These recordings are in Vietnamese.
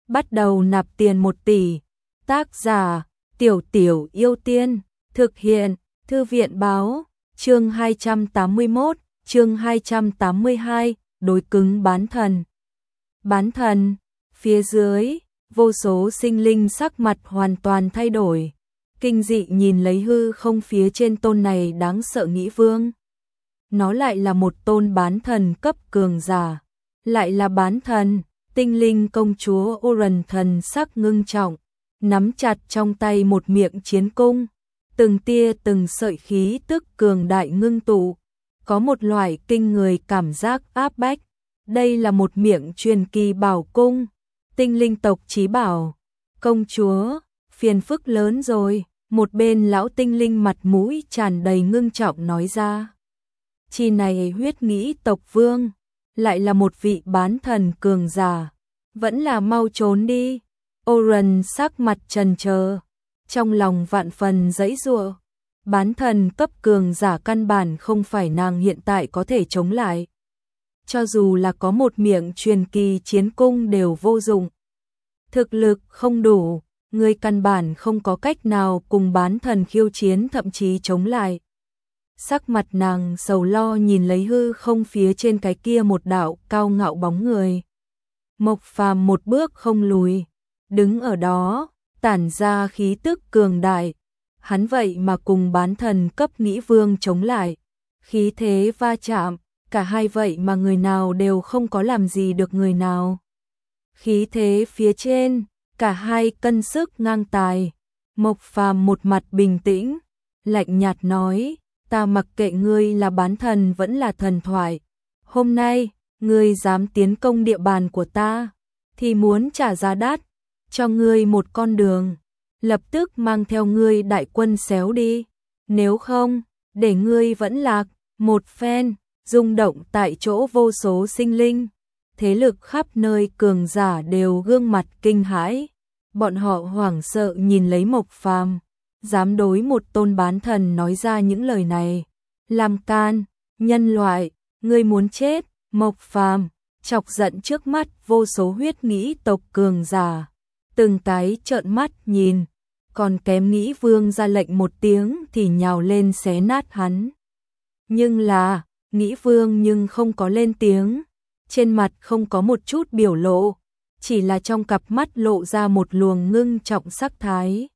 bắt đầu nạp tiền 1 tỷ. Tác giả, Tiểu Tiểu Yêu Tiên, thực hiện, Thư viện báo, chương 281, chương 282, đối cứng bán thần. Bán thần, phía dưới, vô số sinh linh sắc mặt hoàn toàn thay đổi, kinh dị nhìn lấy hư không phía trên tôn này đáng sợ nghĩ vương. Nó lại là một tôn bán thần cấp cường giả, lại là bán thần. Tinh linh công chúa Oren thần sắc ngưng trọng, nắm chặt trong tay một miệng chiến cung, từng tia từng sợi khí tức cường đại ngưng tụ, có một loại kinh người cảm giác áp bách. Đây là một miệng truyền kỳ bảo cung, tinh linh tộc chí bảo. Công chúa, phiền phức lớn rồi, một bên lão tinh linh mặt mũi tràn đầy ngưng trọng nói ra. Chi này huyết nghĩ tộc vương, lại là một vị bán thần cường giả, vẫn là mau trốn đi. Oren sắc mặt trần chờ, trong lòng vạn phần giãy giụa. Bán thần cấp cường giả căn bản không phải nàng hiện tại có thể chống lại. Cho dù là có một miệng truyền kỳ chiến cung đều vô dụng. Thực lực không đủ, người căn bản không có cách nào cùng bán thần khiêu chiến thậm chí chống lại. Sắc mặt nàng sầu lo nhìn lấy hư không phía trên cái kia một đạo cao ngạo bóng người. Mộc Phàm một bước không lùi, đứng ở đó, tản ra khí tức cường đại. Hắn vậy mà cùng bán thần cấp nghĩ vương chống lại. Khí thế va chạm, cả hai vậy mà người nào đều không có làm gì được người nào. Khí thế phía trên, cả hai cân sức ngang tài. Mộc Phàm một mặt bình tĩnh, lạnh nhạt nói, ta mặc kệ ngươi là bán thần vẫn là thần thoại. Hôm nay, ngươi dám tiến công địa bàn của ta, thì muốn trả giá đắt, cho ngươi một con đường. Lập tức mang theo ngươi đại quân xéo đi, nếu không, để ngươi vẫn lạc. Một phen, rung động tại chỗ vô số sinh linh, thế lực khắp nơi cường giả đều gương mặt kinh hãi. Bọn họ hoảng sợ nhìn lấy Mộc Phàm, dám đối một tôn bán thần nói ra những lời này. Làm can, nhân loại, ngươi muốn chết. Mộc Phàm chọc giận trước mắt vô số huyết nghĩ tộc cường giả, từng cái trợn mắt nhìn, còn kém nghĩ vương ra lệnh một tiếng thì nhào lên xé nát hắn. Nhưng là, nghĩ vương nhưng không có lên tiếng, trên mặt không có một chút biểu lộ, chỉ là trong cặp mắt lộ ra một luồng ngưng trọng sắc thái.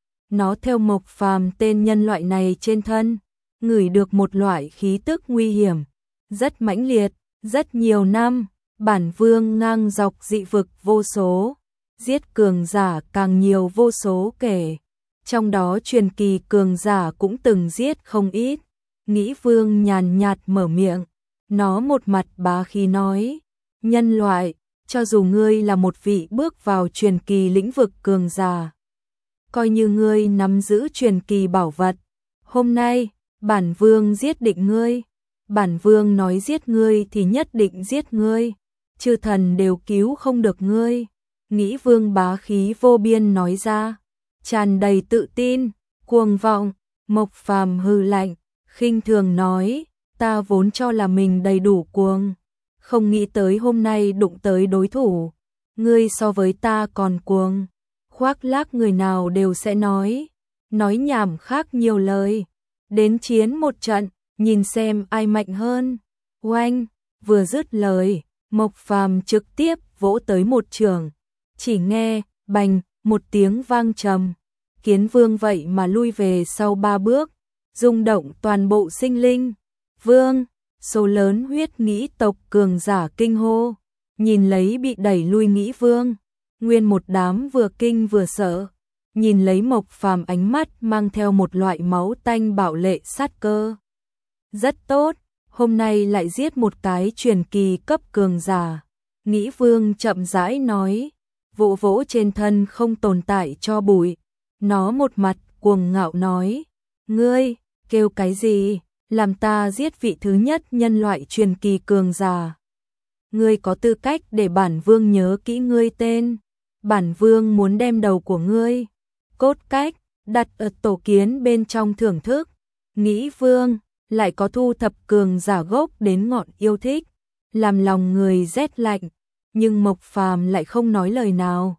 Nó theo Mộc Phàm tên nhân loại này trên thân, ngửi được một loại khí tức nguy hiểm, rất mãnh liệt. Rất nhiều năm, bản vương ngang dọc dị vực vô số, giết cường giả càng nhiều vô số kể, trong đó truyền kỳ cường giả cũng từng giết không ít. Nghĩ vương nhàn nhạt mở miệng, nó một mặt bá khí nói, nhân loại, cho dù ngươi là một vị bước vào truyền kỳ lĩnh vực cường giả, coi như ngươi nắm giữ truyền kỳ bảo vật, hôm nay, bản vương giết định ngươi. Bản vương nói giết ngươi thì nhất định giết ngươi, chư thần đều cứu không được ngươi. Nghĩ vương bá khí vô biên nói ra, tràn đầy tự tin, cuồng vọng. Mộc Phàm hừ lạnh, khinh thường nói, ta vốn cho là mình đầy đủ cuồng, không nghĩ tới hôm nay đụng tới đối thủ. Ngươi so với ta còn cuồng, khoác lác người nào đều sẽ nói nhảm khác nhiều lời, đến chiến một trận. Nhìn xem ai mạnh hơn. Oanh, vừa dứt lời, Mộc Phàm trực tiếp vỗ tới một chưởng, chỉ nghe bành một tiếng vang trầm, Kiến Vương vậy mà lui về sau 3 bước, rung động toàn bộ sinh linh. Vương, số lớn huyết nghĩ tộc cường giả kinh hô, nhìn lấy bị đẩy lui Nghĩ Vương, nguyên một đám vừa kinh vừa sợ, nhìn lấy Mộc Phàm ánh mắt mang theo một loại máu tanh bạo lệ sát cơ. Rất tốt, hôm nay lại giết một cái truyền kỳ cấp cường giả. Nghĩ Vương chậm rãi nói, vỗ vỗ trên thân không tồn tại cho bụi. Nó một mặt cuồng ngạo nói, ngươi, kêu cái gì, làm ta giết vị thứ nhất nhân loại truyền kỳ cường giả. Ngươi có tư cách để bản vương nhớ kỹ ngươi tên. Bản vương muốn đem đầu của ngươi, cốt cách, đặt ở tổ kiến bên trong thưởng thức. Nghĩ Vương lại có thu thập cường giả gốc đến ngọn yêu thích, làm lòng người rét lạnh, nhưng Mộc Phàm lại không nói lời nào,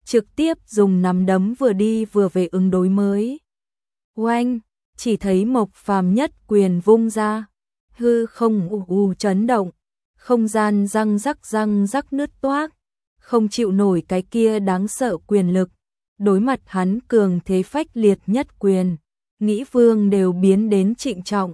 trực tiếp dùng nắm đấm vừa đi vừa về ứng đối mới. Oanh, chỉ thấy Mộc Phàm nhất quyền vung ra, hư không chấn động, không gian răng rắc nứt toác, không chịu nổi cái kia đáng sợ quyền lực. Đối mặt hắn cường thế phách liệt nhất quyền, Nghĩ Vương đều biến đến trịnh trọng.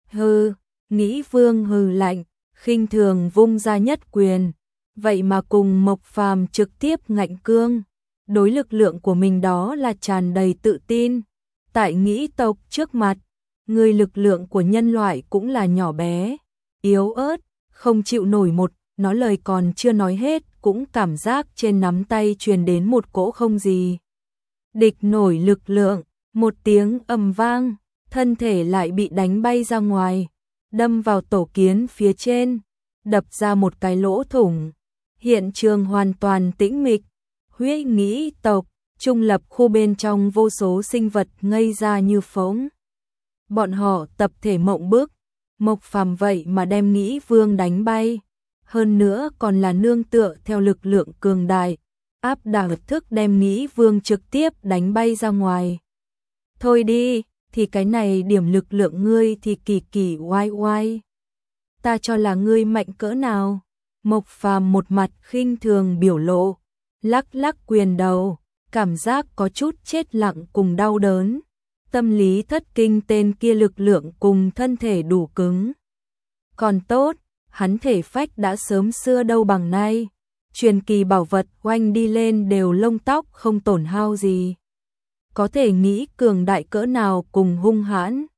Nghĩ Vương hừ lạnh, khinh thường vung ra nhất quyền, vậy mà cùng Mộc Phàm trực tiếp ngạnh cương. Đối lực lượng của mình đó là tràn đầy tự tin. Tại Nghĩ tộc trước mặt, người lực lượng của nhân loại cũng là nhỏ bé, yếu ớt, không chịu nổi một, nó lời còn chưa nói hết cũng cảm giác trên nắm tay truyền đến một cỗ không gì địch nổi lực lượng, một tiếng ầm vang, thân thể lại bị đánh bay ra ngoài, đâm vào tổ kiến phía trên, đập ra một cái lỗ thủng. Hiện trường hoàn toàn tĩnh mịch, Huyết Nghĩ tộc, trung lập khu bên trong vô số sinh vật ngây ra như phỗng. Bọn họ tập thể mộng bức, Mộc Phàm vậy mà đem Nghĩ Vương đánh bay, hơn nữa còn là nương tựa theo lực lượng cường đại, áp đảo thức đem Nghĩ Vương trực tiếp đánh bay ra ngoài. Thôi đi, thì cái này điểm lực lượng ngươi thì kỳ kỳ oai oai. Ta cho là ngươi mạnh cỡ nào? Mộc Phàm một mặt khinh thường biểu lộ, lắc lắc quyền đầu, cảm giác có chút chết lặng cùng đau đớn. Tâm lý thất kinh tên kia lực lượng cùng thân thể đủ cứng. Còn tốt, hắn thể phách đã sớm xưa đâu bằng nay. Truyền kỳ bảo vật oanh đi lên đều lông tóc không tổn hao gì. Có thể nghĩ cường đại cỡ nào cùng hung hãn.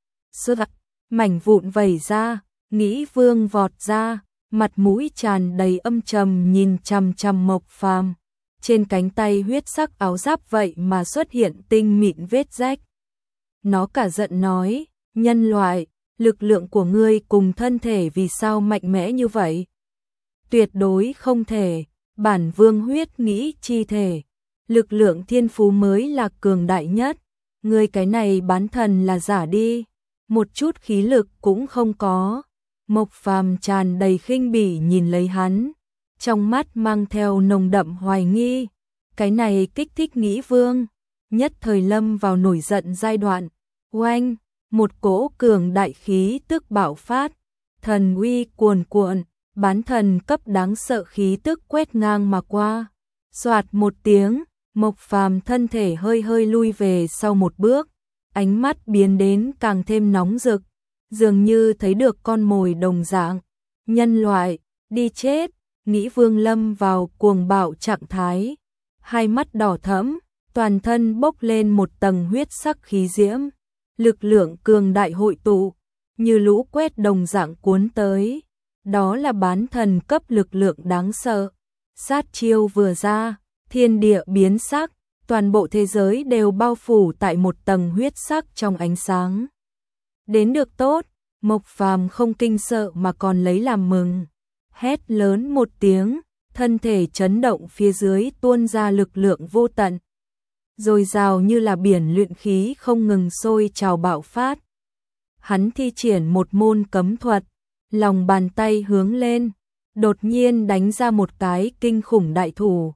Mảnh vụn vẩy ra, Nghĩ Vương vọt ra, mặt mũi tràn đầy âm trầm nhìn chằm chằm Mộc Phàm. Trên cánh tay huyết sắc áo giáp vậy mà xuất hiện tinh mịn vết rách. Nó cả giận nói, nhân loại, lực lượng của ngươi cùng thân thể vì sao mạnh mẽ như vậy? Tuyệt đối không thể, bản vương huyết nghĩ chi thể. Lực lượng thiên phú mới là cường đại nhất. Ngươi cái này bán thần là giả đi, một chút khí lực cũng không có. Mộc Phàm tràn đầy khinh bỉ nhìn lấy hắn, trong mắt mang theo nồng đậm hoài nghi. Cái này kích thích Nghĩ Vương, nhất thời lâm vào nổi giận giai đoạn. Oanh, một cỗ cường đại khí tức bạo phát, thần uy cuồn cuộn, bán thần cấp đáng sợ khí tức quét ngang mà qua. Soạt một tiếng, Mộc Phàm thân thể hơi hơi lui về sau một bước, ánh mắt biến đến càng thêm nóng rực, dường như thấy được con mồi đồng dạng. Nhân loại, đi chết! Nghĩ Vương lâm vào cuồng bạo trạng thái, hai mắt đỏ thẫm, toàn thân bốc lên một tầng huyết sắc khí diễm. Lực lượng cường đại hội tụ, như lũ quét đồng dạng cuốn tới. Đó là bán thần cấp lực lượng đáng sợ. Sát chiêu vừa ra, thiên địa biến sắc, toàn bộ thế giới đều bao phủ tại một tầng huyết sắc trong ánh sáng. Đến được tốt, Mộc Phàm không kinh sợ mà còn lấy làm mừng. Hét lớn một tiếng, thân thể chấn động phía dưới tuôn ra lực lượng vô tận. Dồi dào như là biển luyện khí không ngừng sôi trào bạo phát. Hắn thi triển một môn cấm thuật, lòng bàn tay hướng lên, đột nhiên đánh ra một cái kinh khủng đại thủ.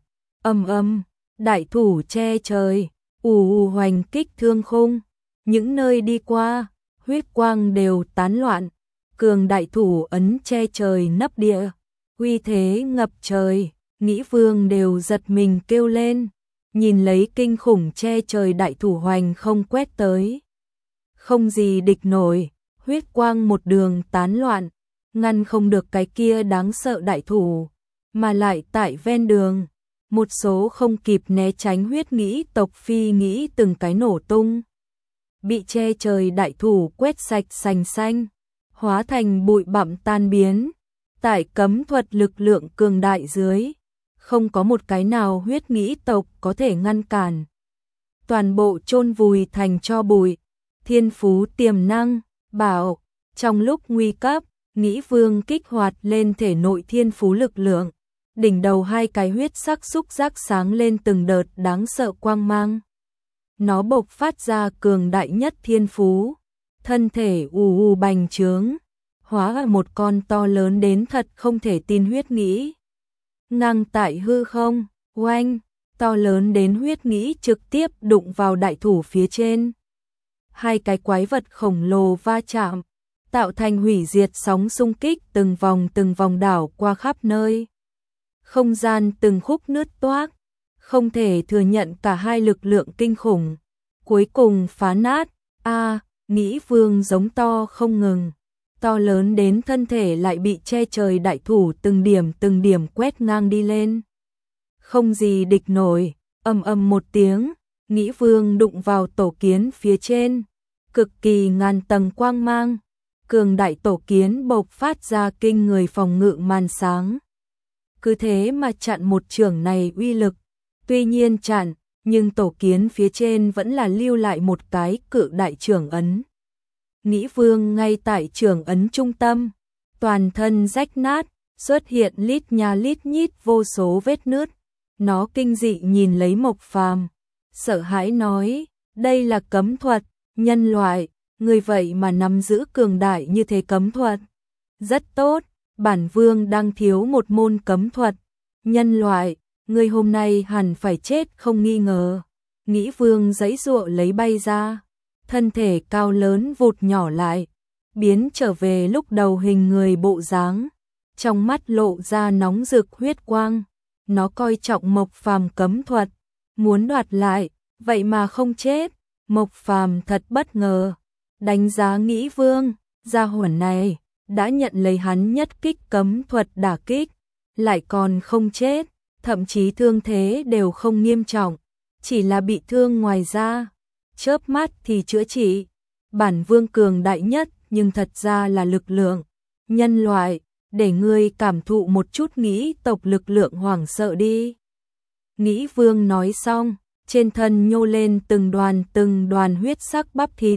Đại thủ che trời, hoành kích thương khung. Những nơi đi qua, huyết quang đều tán loạn. Cường đại thủ ấn che trời nấp địa, uy thế ngập trời, Nghĩ Vương đều giật mình kêu lên. Nhìn lấy kinh khủng che trời đại thủ hoành không quét tới. Không gì địch nổi, huyết quang một đường tán loạn, ngăn không được cái kia đáng sợ đại thủ, mà lại tại ven đường, một số không kịp né tránh Huyết Nghĩ tộc phi nghĩ từng cái nổ tung. Bị che trời đại thủ quét sạch sành xanh, hóa thành bụi bặm tan biến, tại cấm thuật lực lượng cường đại dưới. Không có một cái nào Huyết Nghĩ tộc có thể ngăn cản. Toàn bộ chôn vùi thành tro bụi, thiên phú tiềm năng, bảo. Trong lúc nguy cấp, Nghĩ Vương kích hoạt lên thể nội thiên phú lực lượng. Đỉnh đầu hai cái huyết sắc xúc giác sáng lên từng đợt đáng sợ quang mang. Nó bộc phát ra cường đại nhất thiên phú. Thân thể bành trướng, hóa là một con to lớn đến thật không thể tin Huyết Nghĩ. Ngang tại hư không, oanh, to lớn đến huyết nghĩ trực tiếp đụng vào đại thủ phía trên. Hai cái quái vật khổng lồ va chạm, tạo thành hủy diệt sóng xung kích từng vòng đảo qua khắp nơi. Không gian từng khúc nứt toác, không thể thừa nhận cả hai lực lượng kinh khủng. Cuối cùng phá nát, Nghĩ Vương giống to không ngừng. To lớn đến thân thể lại bị che trời đại thủ từng điểm quét ngang đi lên. Không gì địch nổi, ầm ầm một tiếng, Nghĩ Vương đụng vào tổ kiến phía trên. Cực kỳ ngàn tầng quang mang, cường đại tổ kiến bộc phát ra kinh người phòng ngự màn sáng. Cứ thế mà chặn một chưởng này uy lực, tuy nhiên chặn, nhưng tổ kiến phía trên vẫn là lưu lại một cái cự đại chưởng ấn. Nghĩ Vương ngay tại chưởng ấn trung tâm, toàn thân rách nát, xuất hiện lít nha lít nhít vô số vết nứt. Nó kinh dị nhìn lấy Mộc Phàm, sợ hãi nói, đây là cấm thuật, nhân loại, người vậy mà nắm giữ cường đại như thế cấm thuật. Rất tốt, bản vương đang thiếu một môn cấm thuật. Nhân loại, người hôm nay hẳn phải chết không nghi ngờ. Nghĩ Vương giãy giụa lấy bay ra, thân thể cao lớn vụt nhỏ lại, biến trở về lúc đầu hình người bộ dáng, trong mắt lộ ra nóng rực huyết quang. Nó coi trọng Mộc Phàm cấm thuật, muốn đoạt lại, vậy mà không chết. Mộc Phàm thật bất ngờ, đánh giá Nghĩ Vương, gia hỏa này đã nhận lấy hắn nhất kích cấm thuật đả kích, lại còn không chết, thậm chí thương thế đều không nghiêm trọng, chỉ là bị thương ngoài da, chớp mắt thì chữa trị. Bản vương cường đại nhất nhưng thật ra là lực lượng nhân loại, để ngươi cảm thụ một chút nghĩ tộc lực lượng hoảng sợ đi. Nghĩ Vương nói xong, trên thân nhô lên từng đoàn huyết sắc bắp thịt,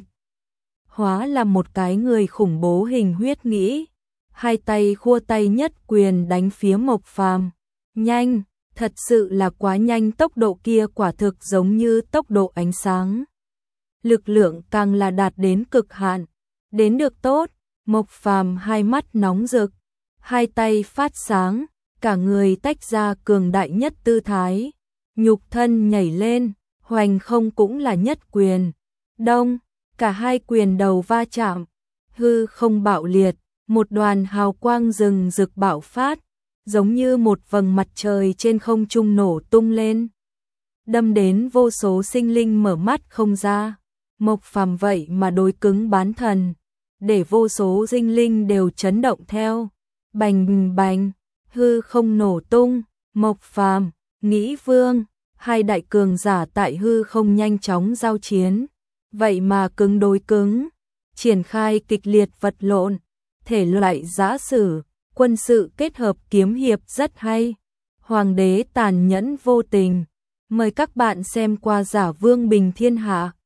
hóa là một cái người khủng bố hình huyết nghĩ, hai tay khua tay nhất quyền đánh phía Mộc Phàm. Nhanh, thật sự là quá nhanh, tốc độ kia quả thực giống như tốc độ ánh sáng. Lực lượng càng là đạt đến cực hạn, đến được tốt, Mộc Phàm hai mắt nóng rực, hai tay phát sáng, cả người tách ra cường đại nhất tư thái, nhục thân nhảy lên, hoành không cũng là nhất quyền. Đông, cả hai quyền đầu va chạm, hư không bạo liệt, một đoàn hào quang rừng rực bạo phát, giống như một vầng mặt trời trên không trung nổ tung lên, đâm đến vô số sinh linh mở mắt không ra. Mộc Phàm vậy mà đối cứng bán thần, để vô số sinh linh đều chấn động theo. Bành bành, hư không nổ tung, Mộc Phàm, Nghĩ Vương, hai đại cường giả tại hư không nhanh chóng giao chiến, vậy mà cứng đối cứng, triển khai kịch liệt vật lộn, thể loại giã sử, quân sự kết hợp kiếm hiệp rất hay. Hoàng đế tàn nhẫn vô tình, mời các bạn xem qua Giả Vương Bình Thiên Hạ.